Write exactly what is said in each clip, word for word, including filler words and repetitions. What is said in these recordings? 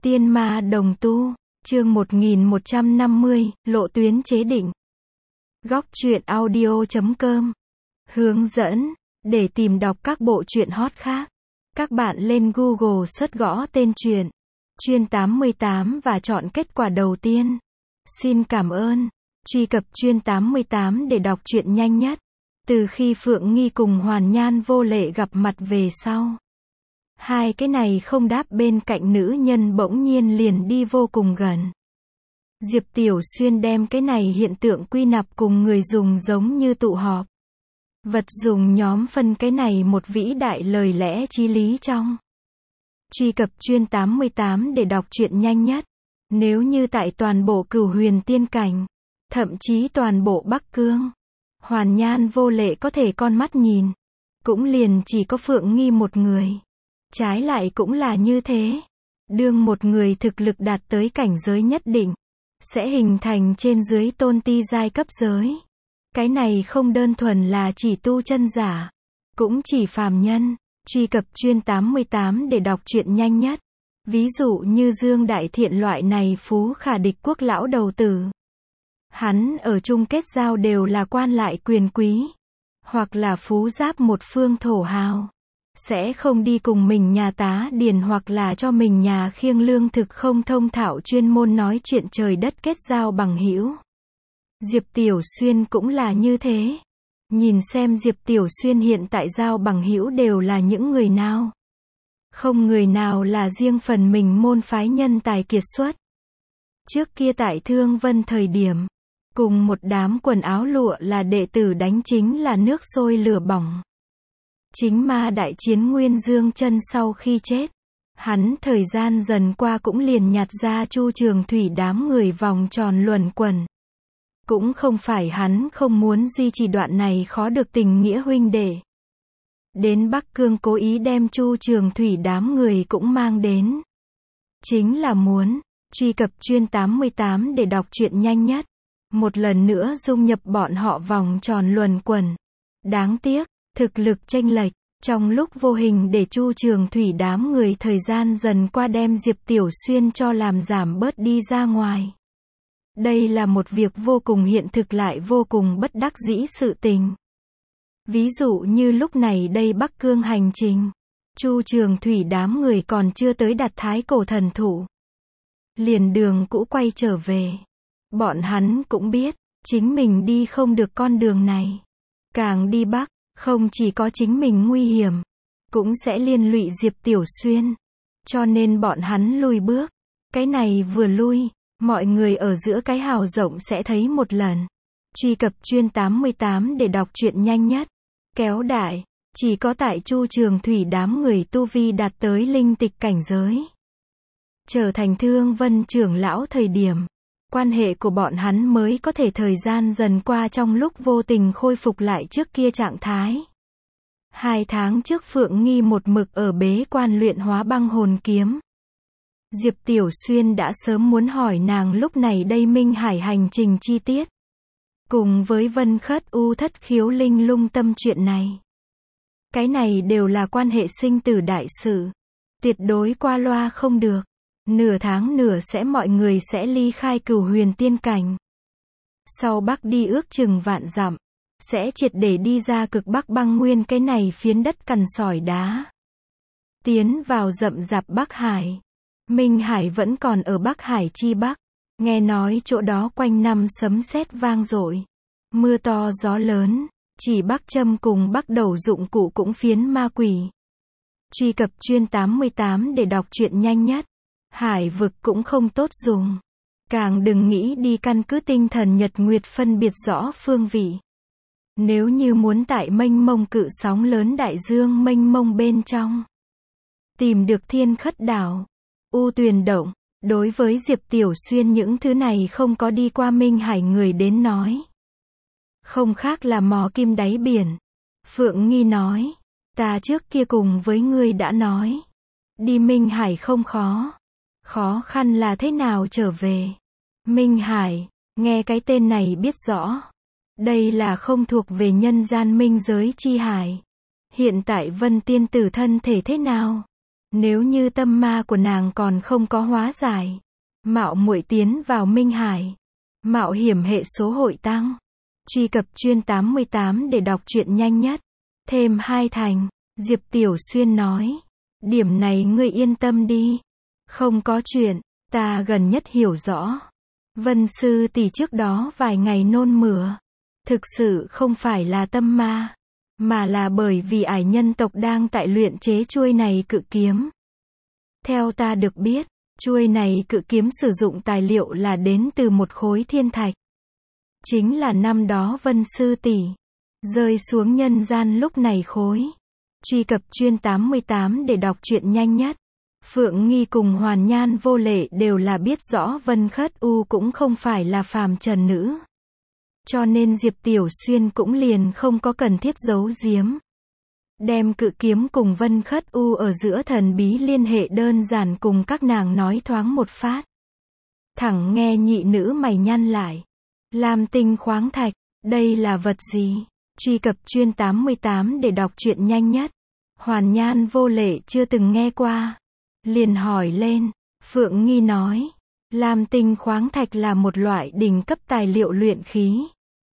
Tiên ma đồng tu, chương một nghìn một trăm năm mươi, lộ tuyến chế định. Góc truyện audio chấm com. Hướng dẫn, để tìm đọc các bộ truyện hot khác. Các bạn lên Google search gõ tên truyện, Chuyên tám mươi tám và chọn kết quả đầu tiên. Xin cảm ơn. Truy cập Chuyên tám mươi tám để đọc truyện nhanh nhất. Từ khi Phượng Nghi cùng Hoàn Nhan Vô Lệ gặp mặt về sau, hai cái này không đáp bên cạnh nữ nhân bỗng nhiên liền đi vô cùng gần. Diệp Tiểu Xuyên đem cái này hiện tượng quy nạp cùng người dùng giống như tụ họp. Vật dùng nhóm phân cái này một vĩ đại lời lẽ chí lý trong. Truy cập Chuyên tám mươi tám để đọc truyện nhanh nhất. Nếu như tại toàn bộ Cửu Huyền Tiên Cảnh, thậm chí toàn bộ Bắc Cương, Hoàn Nhan Vô Lệ có thể con mắt nhìn, cũng liền chỉ có Phượng Nghi một người. Trái lại cũng là như thế. Đương một người thực lực đạt tới cảnh giới nhất định, sẽ hình thành trên dưới tôn ti giai cấp giới. Cái này không đơn thuần là chỉ tu chân giả, cũng chỉ phàm nhân. Truy cập Chuyên tám mươi tám để đọc truyện nhanh nhất. Ví dụ như Dương Đại Thiện loại này phú khả địch quốc lão đầu tử. Hắn ở chung kết giao đều là quan lại quyền quý, hoặc là phú giáp một phương thổ hào. Sẽ không đi cùng mình nhà tá điền hoặc là cho mình nhà khiêng lương thực không thông thạo chuyên môn nói chuyện trời đất kết giao bằng hữu. Diệp Tiểu Xuyên cũng là như thế. Nhìn xem Diệp Tiểu Xuyên hiện tại giao bằng hữu đều là những người nào. Không người nào là riêng phần mình môn phái nhân tài kiệt xuất. Trước kia tại Thương Vân thời điểm, cùng một đám quần áo lụa là đệ tử đánh chính là nước sôi lửa bỏng. Chính ma đại chiến Nguyên Dương Chân sau khi chết, hắn thời gian dần qua cũng liền nhặt ra Chu Trường Thủy đám người vòng tròn luẩn quẩn. Cũng không phải hắn không muốn duy trì đoạn này khó được tình nghĩa huynh đệ. Đến Bắc Cương cố ý đem Chu Trường Thủy đám người cũng mang đến. Chính là muốn, truy cập Chuyên tám mươi tám để đọc truyện nhanh nhất. Một lần nữa dung nhập bọn họ vòng tròn luẩn quẩn. Đáng tiếc, thực lực chênh lệch, trong lúc vô hình để Chu Trường Thủy đám người thời gian dần qua đem Diệp Tiểu Xuyên cho làm giảm bớt đi ra ngoài. Đây là một việc vô cùng hiện thực lại vô cùng bất đắc dĩ sự tình. Ví dụ như lúc này đây Bắc Cương hành trình, Chu Trường Thủy đám người còn chưa tới đặt Thái Cổ Thần Thụ. Liền đường cũ quay trở về. Bọn hắn cũng biết, chính mình đi không được con đường này. Càng đi Bắc, không chỉ có chính mình nguy hiểm, cũng sẽ liên lụy Diệp Tiểu Xuyên. Cho nên bọn hắn lùi bước. Cái này vừa lui, mọi người ở giữa cái hào rộng sẽ thấy một lần. Truy cập Chuyên tám mươi tám để đọc truyện nhanh nhất. Kéo đại, chỉ có tại Chu Trường Thủy đám người tu vi đạt tới linh tịch cảnh giới, trở thành Thương Vân trưởng lão thời điểm, quan hệ của bọn hắn mới có thể thời gian dần qua trong lúc vô tình khôi phục lại trước kia trạng thái. Hai tháng trước Phượng Nghi một mực ở bế quan luyện hóa băng hồn kiếm. Diệp Tiểu Xuyên đã sớm muốn hỏi nàng lúc này đây Minh Hải hành trình chi tiết. Cùng với Vân Khất U Thất Khiếu Linh Lung Tâm chuyện này. Cái này đều là quan hệ sinh tử đại sự. Tuyệt đối qua loa không được. Nửa tháng nửa sẽ mọi người sẽ ly khai Cửu Huyền Tiên Cảnh. Sau Bắc đi ước chừng vạn dặm, sẽ triệt để đi ra cực Bắc băng nguyên cái này phiến đất cằn sỏi đá. Tiến vào rậm rạp Bắc Hải. Minh Hải vẫn còn ở Bắc Hải chi Bắc. Nghe nói chỗ đó quanh năm sấm sét vang dội, mưa to gió lớn, chỉ Bắc châm cùng Bắc đầu dụng cụ cũng phiến ma quỷ. Truy cập Chuyên tám mươi tám để đọc truyện nhanh nhất. Hải vực cũng không tốt dùng. Càng đừng nghĩ đi căn cứ tinh thần nhật nguyệt phân biệt rõ phương vị. Nếu như muốn tại mênh mông cự sóng lớn đại dương mênh mông bên trong, tìm được Thiên Khất Đảo, U Tuyền Động, đối với Diệp Tiểu Xuyên những thứ này không có đi qua Minh Hải người đến nói, không khác là mò kim đáy biển. Phượng Nghi nói, ta trước kia cùng với ngươi đã nói, đi Minh Hải không khó. Khó khăn là thế nào trở về. Minh Hải, nghe cái tên này biết rõ. Đây là không thuộc về nhân gian minh giới chi hải. Hiện tại Vân Tiên Tử thân thể thế nào? Nếu như tâm ma của nàng còn không có hóa giải, mạo muội tiến vào Minh Hải, mạo hiểm hệ số hội tăng. Truy cập chuyên tám mươi tám để đọc truyện nhanh nhất. Thêm hai thành, Diệp Tiểu Xuyên nói. Điểm này ngươi yên tâm đi. Không có chuyện, ta gần nhất hiểu rõ. Vân sư tỷ trước đó vài ngày nôn mửa. Thực sự không phải là tâm ma, mà là bởi vì ải nhân tộc đang tại luyện chế chuôi này cự kiếm. Theo ta được biết, chuôi này cự kiếm sử dụng tài liệu là đến từ một khối thiên thạch. Chính là năm đó Vân sư tỷ rơi xuống nhân gian lúc này khối. Truy cập chuyên tám mươi tám để đọc truyện nhanh nhất. Phượng Nghi cùng Hoàn Nhan Vô Lệ đều là biết rõ Vân Khất U cũng không phải là phàm trần nữ. Cho nên Diệp Tiểu Xuyên cũng liền không có cần thiết giấu giếm. Đem cự kiếm cùng Vân Khất U ở giữa thần bí liên hệ đơn giản cùng các nàng nói thoáng một phát. Thẳng nghe nhị nữ mày nhăn lại. Lam tinh khoáng thạch, đây là vật gì? Truy cập chuyên tám mươi tám để đọc truyện nhanh nhất. Hoàn Nhan Vô Lệ chưa từng nghe qua. Liền hỏi lên. Phượng Nghi nói. Lam tinh khoáng thạch là một loại đỉnh cấp tài liệu luyện khí.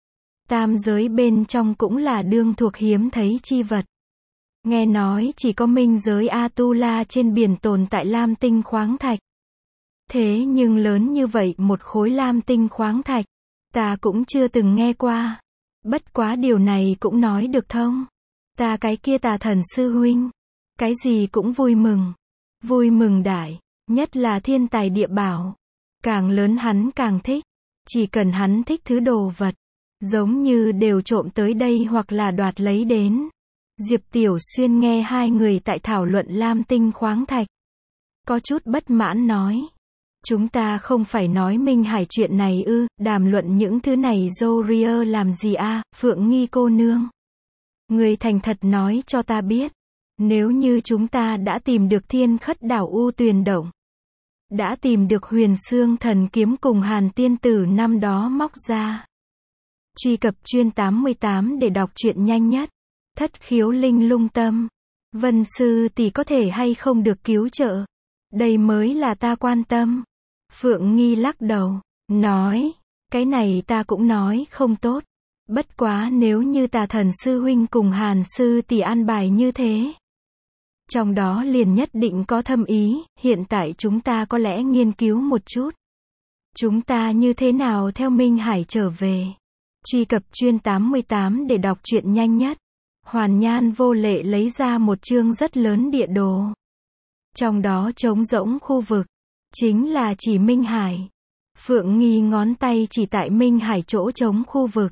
Tam giới bên trong cũng là đương thuộc hiếm thấy chi vật. Nghe nói chỉ có minh giới Atula trên biển tồn tại lam tinh khoáng thạch. Thế nhưng lớn như vậy một khối lam tinh khoáng thạch, ta cũng chưa từng nghe qua. Bất quá điều này cũng nói được thông. Ta cái kia Tà Thần sư huynh, cái gì cũng vui mừng. Vui mừng đại, nhất là thiên tài địa bảo. Càng lớn hắn càng thích. Chỉ cần hắn thích thứ đồ vật, giống như đều trộm tới đây hoặc là đoạt lấy đến. Diệp Tiểu Xuyên nghe hai người tại thảo luận lam tinh khoáng thạch, có chút bất mãn nói. Chúng ta không phải nói Minh Hải chuyện này ư, đàm luận những thứ này Zoria làm gì a? Phượng Nghi cô nương. Người thành thật nói cho ta biết. Nếu như chúng ta đã tìm được thiên khất đảo U Tuyền Động, đã tìm được huyền xương thần kiếm cùng Hàn tiên tử năm đó móc ra. Truy cập chuyên tám mươi tám để đọc truyện nhanh nhất. Thất khiếu linh lung tâm. Vân sư tỷ có thể hay không được cứu trợ? Đây mới là ta quan tâm. Phượng Nghi lắc đầu, nói, cái này ta cũng nói không tốt. Bất quá nếu như Tà Thần sư huynh cùng Hàn sư tỷ an bài như thế, trong đó liền nhất định có thâm ý, hiện tại chúng ta có lẽ nghiên cứu một chút. Chúng ta như thế nào theo Minh Hải trở về? Truy cập chuyên tám mươi tám để đọc truyện nhanh nhất. Hoàn Nhan Vô Lệ lấy ra một chương rất lớn địa đồ. Trong đó trống rỗng khu vực, chính là chỉ Minh Hải. Phượng Nghi ngón tay chỉ tại Minh Hải chỗ trống khu vực.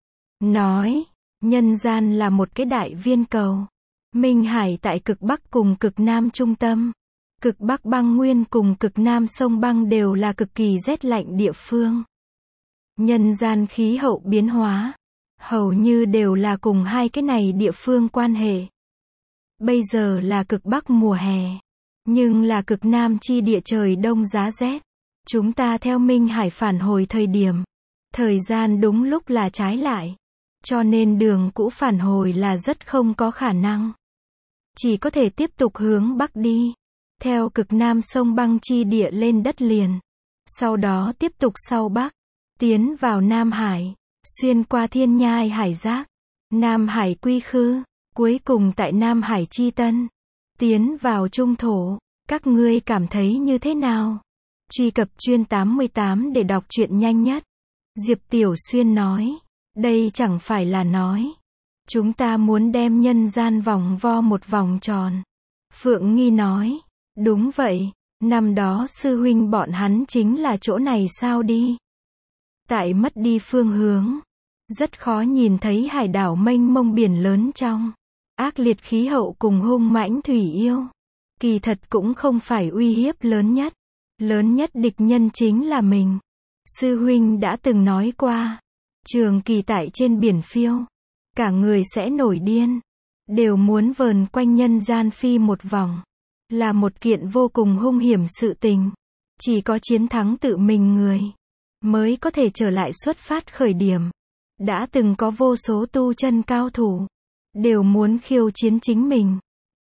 Nói, nhân gian là một cái đại viên cầu. Minh Hải tại cực Bắc cùng cực Nam trung tâm. Cực Bắc băng nguyên cùng cực Nam sông băng đều là cực kỳ rét lạnh địa phương. Nhân gian khí hậu biến hóa, hầu như đều là cùng hai cái này địa phương quan hệ. Bây giờ là cực Bắc mùa hè, nhưng là cực Nam chi địa trời đông giá rét. Chúng ta theo Minh Hải phản hồi thời điểm, thời gian đúng lúc là trái lại. Cho nên đường cũ phản hồi là rất không có khả năng. Chỉ có thể tiếp tục hướng Bắc đi, theo cực Nam sông băng chi địa lên đất liền. Sau đó tiếp tục sau Bắc, tiến vào Nam Hải, xuyên qua Thiên Nhai Hải Giác, Nam Hải Quy Khư, cuối cùng tại Nam Hải Chi Tân, tiến vào Trung Thổ. Các ngươi cảm thấy như thế nào? Truy cập chuyên tám mươi tám để đọc truyện nhanh nhất. Diệp Tiểu Xuyên nói, đây chẳng phải là nói chúng ta muốn đem nhân gian vòng vo một vòng tròn. Phượng Nghi nói, đúng vậy, năm đó sư huynh bọn hắn chính là chỗ này sao đi. Tại mất đi phương hướng, rất khó nhìn thấy hải đảo mênh mông biển lớn trong, ác liệt khí hậu cùng hung mãnh thủy yêu. Kỳ thật cũng không phải uy hiếp lớn nhất. Lớn nhất địch nhân chính là mình. Sư huynh đã từng nói qua, trường kỳ tại trên biển phiêu, cả người sẽ nổi điên, đều muốn vờn quanh nhân gian phi một vòng. Là một kiện vô cùng hung hiểm sự tình. Chỉ có chiến thắng tự mình người, mới có thể trở lại xuất phát khởi điểm. Đã từng có vô số tu chân cao thủ, đều muốn khiêu chiến chính mình.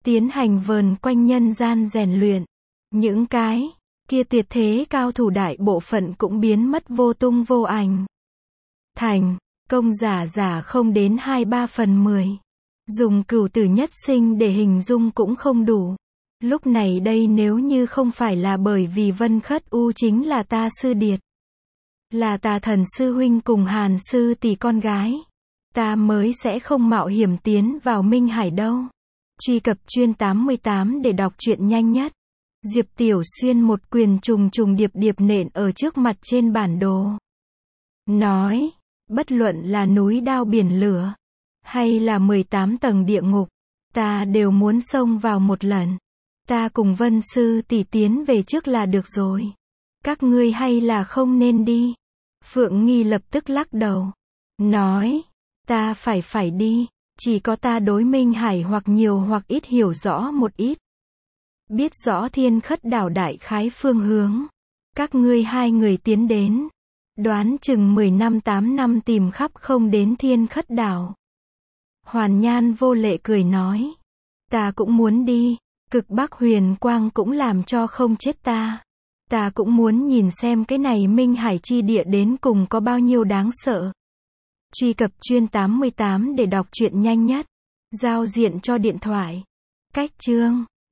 tiến hành vờn quanh nhân gian rèn luyện. Những cái kia tuyệt thế cao thủ đại bộ phận cũng biến mất vô tung vô ảnh. Thành công giả giả không đến hai ba phần mười. Dùng cửu tử nhất sinh để hình dung cũng không đủ. Lúc này đây nếu như không phải là bởi vì Vân Khất U chính là ta sư điệt, là Tà Thần sư huynh cùng Hàn sư tỷ con gái, ta mới sẽ không mạo hiểm tiến vào Minh Hải đâu. Truy cập chuyên tám mươi tám để đọc truyện nhanh nhất. Diệp Tiểu Xuyên một quyền trùng trùng điệp điệp nện ở trước mặt trên bản đồ. Nói, bất luận là núi đao biển lửa, hay là mười tám tầng địa ngục, ta đều muốn xông vào một lần. Ta cùng Vân sư tỷ tiến về trước là được rồi. Các ngươi hay là không nên đi. Phượng Nghi lập tức lắc đầu. Nói, ta phải phải đi. Chỉ có ta đối Minh Hải hoặc nhiều hoặc ít hiểu rõ một ít. Biết rõ Thiên Khất đảo đại khái phương hướng. Các ngươi hai người tiến đến. Đoán chừng mười năm tám năm tìm khắp không đến Thiên Khất đảo. Hoàn Nhan vô lệ cười nói. Ta cũng muốn đi. Cực Bắc huyền quang cũng làm cho không chết ta. Ta cũng muốn nhìn xem cái này Minh Hải chi địa đến cùng có bao nhiêu đáng sợ. Truy cập chuyên tám mươi tám để đọc truyện nhanh nhất. Giao diện cho điện thoại. Cách chương